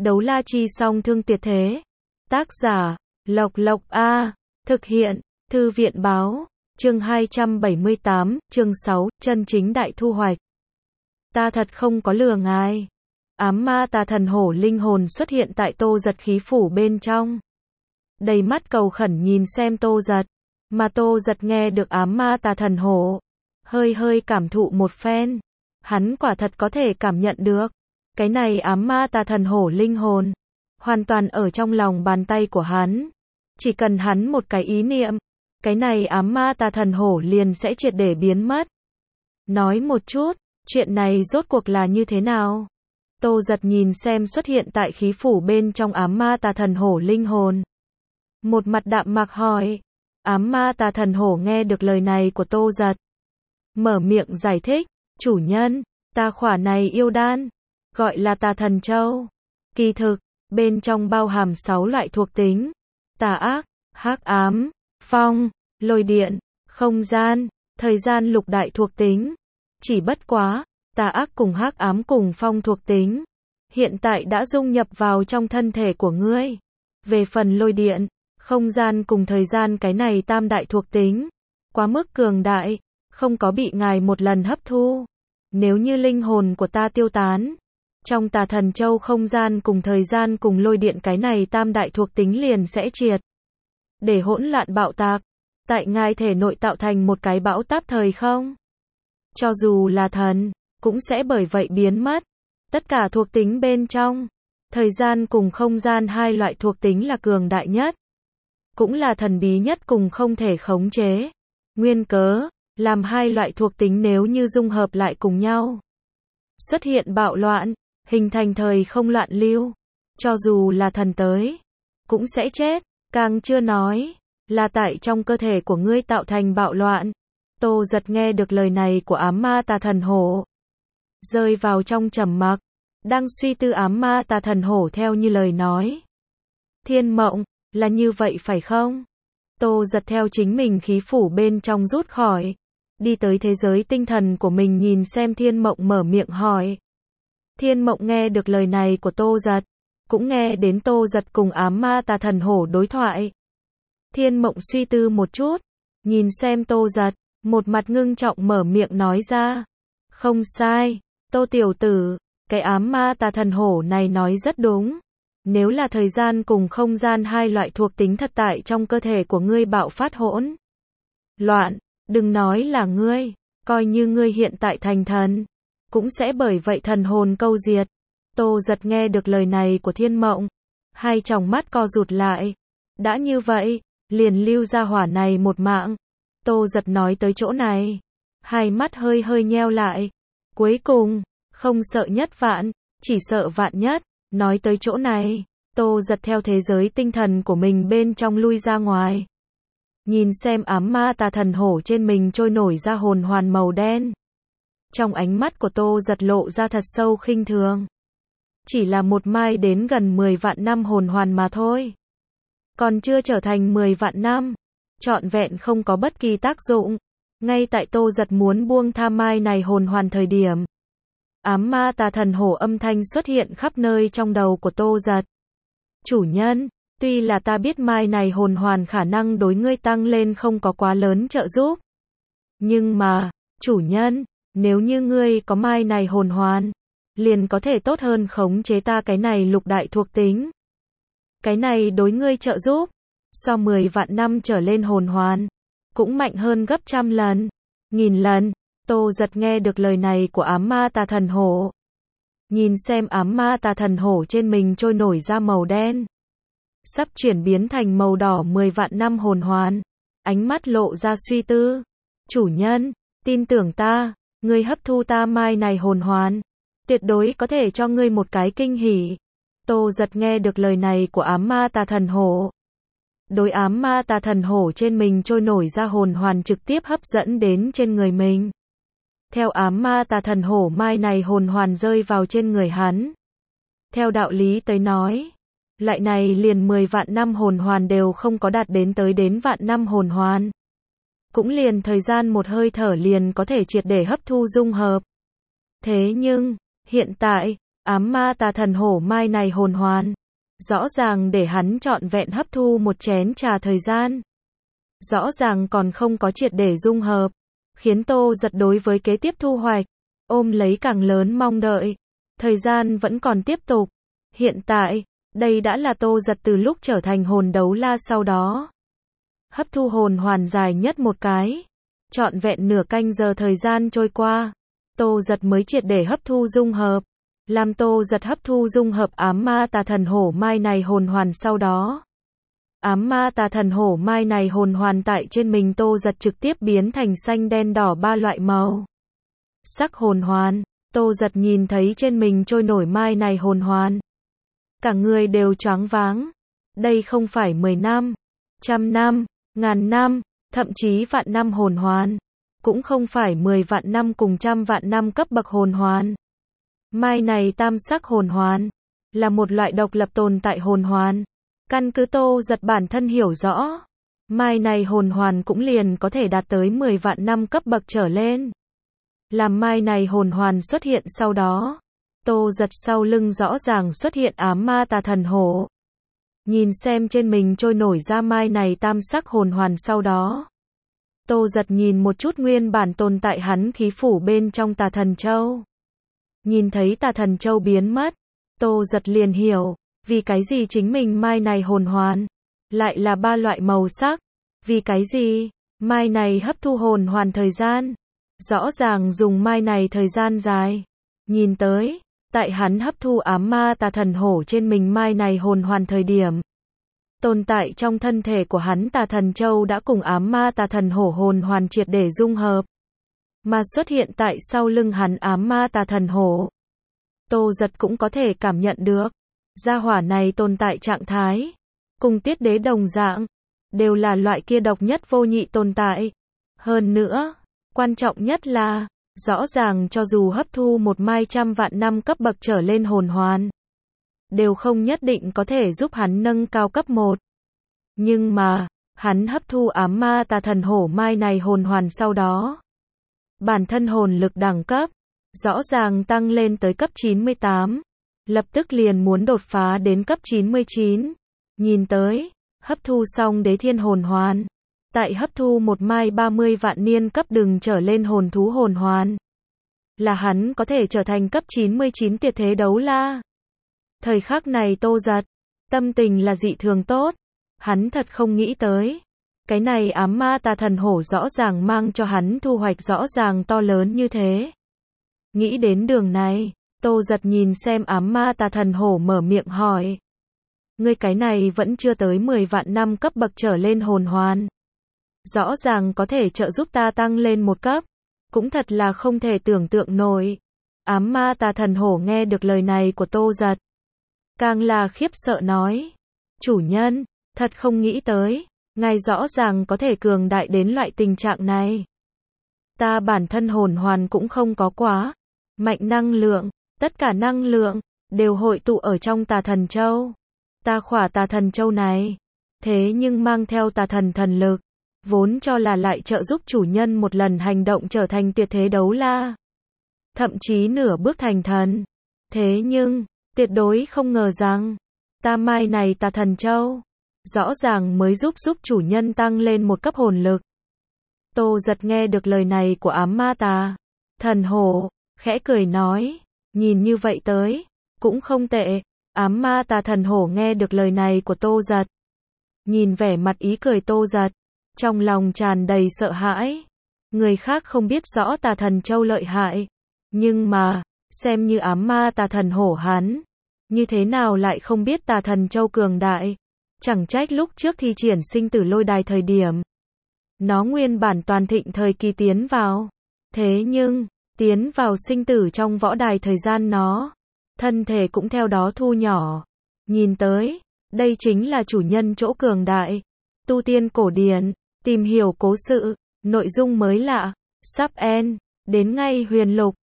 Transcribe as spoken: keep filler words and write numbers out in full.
Đấu la chi song thương tuyệt thế. Tác giả, Lộc Lộc A. Thực hiện, Thư viện báo. Chương hai trăm bảy mươi tám, chương sáu, chân chính đại thu hoạch. Ta thật không có lừa ngài. Ám ma tà thần hổ linh hồn xuất hiện tại Tô Giật khí phủ bên trong. Đầy mắt cầu khẩn nhìn xem Tô Giật. Mà Tô Giật nghe được ám ma tà thần hổ. Hơi hơi cảm thụ một phen. Hắn quả thật có thể cảm nhận được. Cái này ám ma tà thần hổ linh hồn. Hoàn toàn ở trong lòng bàn tay của hắn. Chỉ cần hắn một cái ý niệm. Cái này ám ma tà thần hổ liền sẽ triệt để biến mất. Nói một chút, chuyện này rốt cuộc là như thế nào? Tô Giật nhìn xem xuất hiện tại khí phủ bên trong ám ma tà thần hổ linh hồn. Một mặt đạm mạc hỏi. Ám ma tà thần hổ nghe được lời này của Tô Giật. Mở miệng giải thích. Chủ nhân, ta khỏa này yêu đan. Gọi là tà thần châu. Kỳ thực, bên trong bao hàm sáu loại thuộc tính. Tà ác, hắc ám, phong, lôi điện, không gian, thời gian lục đại thuộc tính. Chỉ bất quá, tà ác cùng hắc ám cùng phong thuộc tính. Hiện tại đã dung nhập vào trong thân thể của ngươi. Về phần lôi điện, không gian cùng thời gian cái này tam đại thuộc tính. Quá mức cường đại, không có bị ngài một lần hấp thu. Nếu như linh hồn của ta tiêu tán. Trong tà thần châu không gian cùng thời gian cùng lôi điện cái này tam đại thuộc tính liền sẽ triệt. Để hỗn loạn bạo tạc. Tại ngài thể nội tạo thành một cái bão táp thời không. Cho dù là thần, cũng sẽ bởi vậy biến mất. Tất cả thuộc tính bên trong. Thời gian cùng không gian hai loại thuộc tính là cường đại nhất. Cũng là thần bí nhất cùng không thể khống chế. Nguyên cớ, làm hai loại thuộc tính nếu như dung hợp lại cùng nhau. Xuất hiện bạo loạn, hình thành thời không loạn lưu. Cho dù là thần tới, cũng sẽ chết. Càng chưa nói, là tại trong cơ thể của ngươi tạo thành bạo loạn. Tô Giật nghe được lời này của ám ma tà thần hổ. Rơi vào trong trầm mặc. Đang suy tư ám ma tà thần hổ theo như lời nói. Thiên mộng, là như vậy phải không? Tô Giật theo chính mình khí phủ bên trong rút khỏi. Đi tới thế giới tinh thần của mình nhìn xem thiên mộng mở miệng hỏi. Thiên mộng nghe được lời này của Tô Giật. Cũng nghe đến Tô Giật cùng ám ma tà thần hổ đối thoại. Thiên mộng suy tư một chút. Nhìn xem Tô Giật. Một mặt ngưng trọng mở miệng nói ra. Không sai. Tô tiểu tử. Cái ám ma tà thần hổ này nói rất đúng. Nếu là thời gian cùng không gian hai loại thuộc tính thật tại trong cơ thể của ngươi bạo phát hỗn loạn. Đừng nói là ngươi. Coi như ngươi hiện tại thành thần. Cũng sẽ bởi vậy thần hồn câu diệt. Tô Giật nghe được lời này của thiên mộng. Hai tròng mắt co rụt lại. Đã như vậy, liền lưu ra hỏa này một mạng. Tô Giật nói tới chỗ này. Hai mắt hơi hơi nheo lại. Cuối cùng, không sợ nhất vạn, chỉ sợ vạn nhất. Nói tới chỗ này, Tô Giật theo thế giới tinh thần của mình bên trong lui ra ngoài. Nhìn xem ám ma tà thần hổ trên mình trôi nổi ra hồn hoàn màu đen. Trong ánh mắt của Tô Giật lộ ra thật sâu khinh thường. Chỉ là một mai đến gần mười vạn năm hồn hoàn mà thôi. Còn chưa trở thành mười vạn năm. Trọn vẹn không có bất kỳ tác dụng. Ngay tại Tô Giật muốn buông tha mai này hồn hoàn thời điểm. Ám ma tà thần hổ âm thanh xuất hiện khắp nơi trong đầu của Tô Giật. Chủ nhân, tuy là ta biết mai này hồn hoàn khả năng đối ngươi tăng lên không có quá lớn trợ giúp. Nhưng mà, chủ nhân, nếu như ngươi có mai này hồn hoàn, liền có thể tốt hơn khống chế ta cái này lục đại thuộc tính. Cái này đối ngươi trợ giúp, so mười vạn năm trở lên hồn hoàn, cũng mạnh hơn gấp trăm lần, nghìn lần. Tô Giật nghe được lời này của ám ma tà thần hổ. Nhìn xem ám ma tà thần hổ trên mình trôi nổi ra màu đen. Sắp chuyển biến thành màu đỏ mười vạn năm hồn hoàn. Ánh mắt lộ ra suy tư. Chủ nhân, tin tưởng ta, ngươi hấp thu ta mai này hồn hoàn. Tuyệt đối có thể cho ngươi một cái kinh hỉ. Tô Giật nghe được lời này của ám ma tà thần hổ. Đối ám ma tà thần hổ trên mình trôi nổi ra hồn hoàn trực tiếp hấp dẫn đến trên người mình. Theo ám ma tà thần hổ mai này hồn hoàn rơi vào trên người hắn. Theo đạo lý tới nói. Loại này liền mười vạn năm hồn hoàn đều không có đạt đến tới đến vạn năm hồn hoàn. Cũng liền thời gian một hơi thở liền có thể triệt để hấp thu dung hợp. Thế nhưng, hiện tại, Ám ma tà thần hổ mai này hồn hoàn. Rõ ràng để hắn trọn vẹn hấp thu một chén trà thời gian. Rõ ràng còn không có triệt để dung hợp. Khiến Tô Giật đối với kế tiếp thu hoạch, ôm lấy càng lớn mong đợi. Thời gian vẫn còn tiếp tục. Hiện tại, đây đã là Tô Giật từ lúc trở thành hồn đấu la sau đó. Hấp thu hồn hoàn dài nhất một cái. Trọn vẹn nửa canh giờ thời gian trôi qua. Tô Giật mới triệt để hấp thu dung hợp. Làm Tô Giật hấp thu dung hợp ám ma tà thần hổ mai này hồn hoàn sau đó. Ám ma tà thần hổ mai này hồn hoàn tại trên mình Tô Giật trực tiếp biến thành xanh đen đỏ ba loại màu. Sắc hồn hoàn, Tô Giật nhìn thấy trên mình trôi nổi mai này hồn hoàn. Cả người đều choáng váng. Đây không phải mười năm, trăm năm, ngàn năm, thậm chí vạn năm hồn hoàn. Cũng không phải mười vạn năm cùng trăm vạn năm cấp bậc hồn hoàn. Mai này tam sắc hồn hoàn, là một loại độc lập tồn tại hồn hoàn. Căn cứ Tô Giật bản thân hiểu rõ, mai này hồn hoàn cũng liền có thể đạt tới mười vạn năm cấp bậc trở lên. Làm mai này hồn hoàn xuất hiện sau đó, Tô Giật sau lưng rõ ràng xuất hiện ám ma tà thần hổ. Nhìn xem trên mình trôi nổi ra mai này tam sắc hồn hoàn sau đó. Tô Giật nhìn một chút nguyên bản tồn tại hắn khí phủ bên trong tà thần châu. Nhìn thấy tà thần châu biến mất, Tô Giật liền hiểu, vì cái gì chính mình mai này hồn hoàn, lại là ba loại màu sắc, vì cái gì, mai này hấp thu hồn hoàn thời gian, rõ ràng dùng mai này thời gian dài. Nhìn tới, tại hắn hấp thu ám ma tà thần hổ trên mình mai này hồn hoàn thời điểm. Tồn tại trong thân thể của hắn tà thần châu đã cùng ám ma tà thần hổ hồn hoàn triệt để dung hợp. Mà xuất hiện tại sau lưng hắn ám ma tà thần hổ. Tô Giật cũng có thể cảm nhận được. Gia hỏa này tồn tại trạng thái. Cùng tiết đế đồng dạng. Đều là loại kia độc nhất vô nhị tồn tại. Hơn nữa, quan trọng nhất là, rõ ràng cho dù hấp thu một mai trăm vạn năm cấp bậc trở lên hồn hoàn. Đều không nhất định có thể giúp hắn nâng cao cấp một. Nhưng mà, hắn hấp thu ám ma tà thần hổ mai này hồn hoàn sau đó. Bản thân hồn lực đẳng cấp, rõ ràng tăng lên tới cấp chín mươi tám. Lập tức liền muốn đột phá đến cấp chín mươi chín. Nhìn tới, hấp thu xong đế thiên hồn hoàn. Tại hấp thu một mai ba mươi vạn niên cấp đừng trở lên hồn thú hồn hoàn. Là hắn có thể trở thành cấp chín mươi chín tuyệt thế đấu la. Thời khắc này Tô Giật, tâm tình là dị thường tốt. Hắn thật không nghĩ tới. Cái này ám ma tà thần hổ rõ ràng mang cho hắn thu hoạch rõ ràng to lớn như thế. Nghĩ đến đường này, Tô Giật nhìn xem ám ma tà thần hổ mở miệng hỏi. Ngươi cái này vẫn chưa tới mười vạn năm cấp bậc trở lên hồn hoàn. Rõ ràng có thể trợ giúp ta tăng lên một cấp. Cũng thật là không thể tưởng tượng nổi. Ám ma tà thần hổ nghe được lời này của Tô Giật. Càng là khiếp sợ nói. Chủ nhân, thật không nghĩ tới. Ngài rõ ràng có thể cường đại đến loại tình trạng này. Ta bản thân hồn hoàn cũng không có quá mạnh năng lượng, tất cả năng lượng đều hội tụ ở trong tà thần châu. Ta khỏa tà thần châu này, thế nhưng mang theo tà thần thần lực, vốn cho là lại trợ giúp chủ nhân một lần hành động trở thành tuyệt thế đấu la. Thậm chí nửa bước thành thần. Thế nhưng, tuyệt đối không ngờ rằng, ta mai này tà thần châu, rõ ràng mới giúp giúp chủ nhân tăng lên một cấp hồn lực. Tô Giật nghe được lời này của ám ma tà thần hổ, khẽ cười nói, nhìn như vậy tới, cũng không tệ. Ám ma tà thần hổ nghe được lời này của Tô Giật, nhìn vẻ mặt ý cười Tô Giật, trong lòng tràn đầy sợ hãi. Người khác không biết rõ tà thần châu lợi hại, nhưng mà, xem như ám ma tà thần hổ hắn, như thế nào lại không biết tà thần châu cường đại. Chẳng trách lúc trước thi triển sinh tử lôi đài thời điểm, nó nguyên bản toàn thịnh thời kỳ tiến vào. Thế nhưng, tiến vào sinh tử trong võ đài thời gian nó, thân thể cũng theo đó thu nhỏ. Nhìn tới, đây chính là chủ nhân chỗ cường đại. Tu tiên cổ điển, tìm hiểu cố sự, nội dung mới lạ, sắp end, đến ngay huyền lục.